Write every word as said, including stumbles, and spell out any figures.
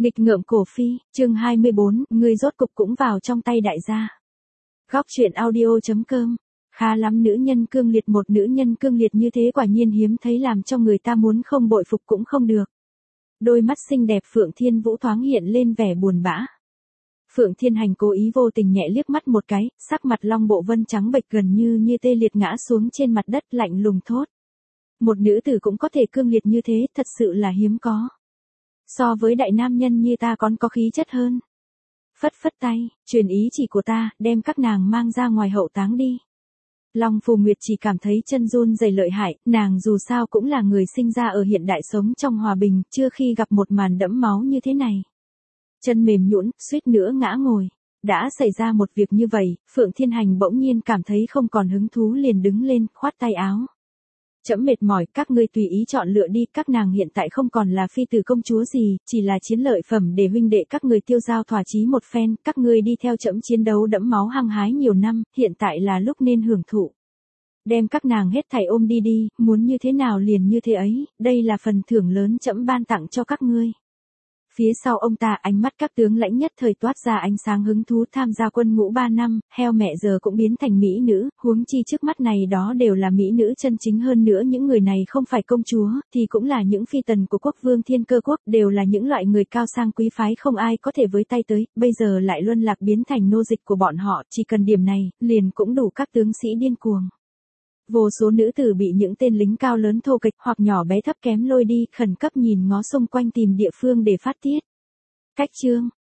Nghịch ngợm cổ phi, chương hai mươi bốn, ngươi rốt cục cũng vào trong tay đại gia. Góc truyện audio.com. Khá lắm, nữ nhân cương liệt, một nữ nhân cương liệt như thế quả nhiên hiếm thấy, làm cho người ta muốn không bội phục cũng không được. Đôi mắt xinh đẹp Phượng Thiên Vũ thoáng hiện lên vẻ buồn bã. Phượng Thiên Hành cố ý vô tình nhẹ liếc mắt một cái, sắc mặt Long Bộ Vân trắng bệch gần như như tê liệt ngã xuống trên mặt đất, lạnh lùng thốt. Một nữ tử cũng có thể cương liệt như thế, thật sự là hiếm có. So với đại nam nhân như ta còn có khí chất hơn. Phất phất tay, truyền ý chỉ của ta, đem các nàng mang ra ngoài hậu táng đi. Long Phù Nguyệt chỉ cảm thấy chân run rẩy lợi hại, nàng dù sao cũng là người sinh ra ở hiện đại, sống trong hòa bình, chưa khi gặp một màn đẫm máu như thế này. Chân mềm nhũn, suýt nữa ngã ngồi. Đã xảy ra một việc như vậy, Phượng Thiên Hành bỗng nhiên cảm thấy không còn hứng thú, liền đứng lên, khoát tay áo. Trẫm mệt mỏi, các ngươi tùy ý chọn lựa đi, các nàng hiện tại không còn là phi tử công chúa gì, chỉ là chiến lợi phẩm để huynh đệ các người tiêu dao thỏa chí một phen, các ngươi đi theo trẫm chiến đấu đẫm máu hăng hái nhiều năm, hiện tại là lúc nên hưởng thụ. Đem các nàng hết thảy ôm đi đi, muốn như thế nào liền như thế ấy, đây là phần thưởng lớn trẫm ban tặng cho các ngươi. Phía sau ông ta, ánh mắt các tướng lãnh nhất thời toát ra ánh sáng hứng thú, tham gia quân ngũ ba năm, heo mẹ giờ cũng biến thành mỹ nữ, huống chi trước mắt này đó đều là mỹ nữ chân chính, hơn nữa những người này không phải công chúa, thì cũng là những phi tần của quốc vương Thiên Cơ quốc, đều là những loại người cao sang quý phái không ai có thể với tay tới, bây giờ lại luân lạc biến thành nô dịch của bọn họ, chỉ cần điểm này, liền cũng đủ các tướng sĩ điên cuồng. Vô số nữ tử bị những tên lính cao lớn thô kệch hoặc nhỏ bé thấp kém lôi đi, khẩn cấp nhìn ngó xung quanh tìm địa phương để phát tiết. Cách chương,